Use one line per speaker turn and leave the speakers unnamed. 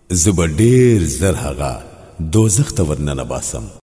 زبر ډیر زر هغه دوزخ ته ورننه باسم